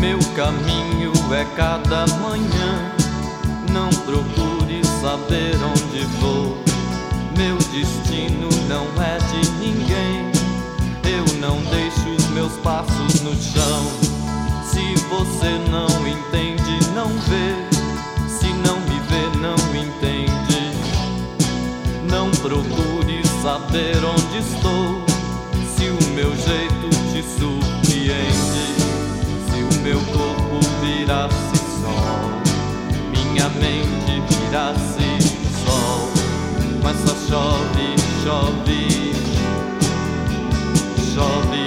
Meu caminho é cada manhã. Não procure saber onde vou. Meu destino não é de ninguém. Eu não deixo os meus passos no chão. Se você não entende, não vê. Se não me vê, não entende. Não procure saber onde estou. Se o meu jeito te surpreende. Se o meu corpo virasse sol, minha mente virasse sol. Mas só chove, chove, chove.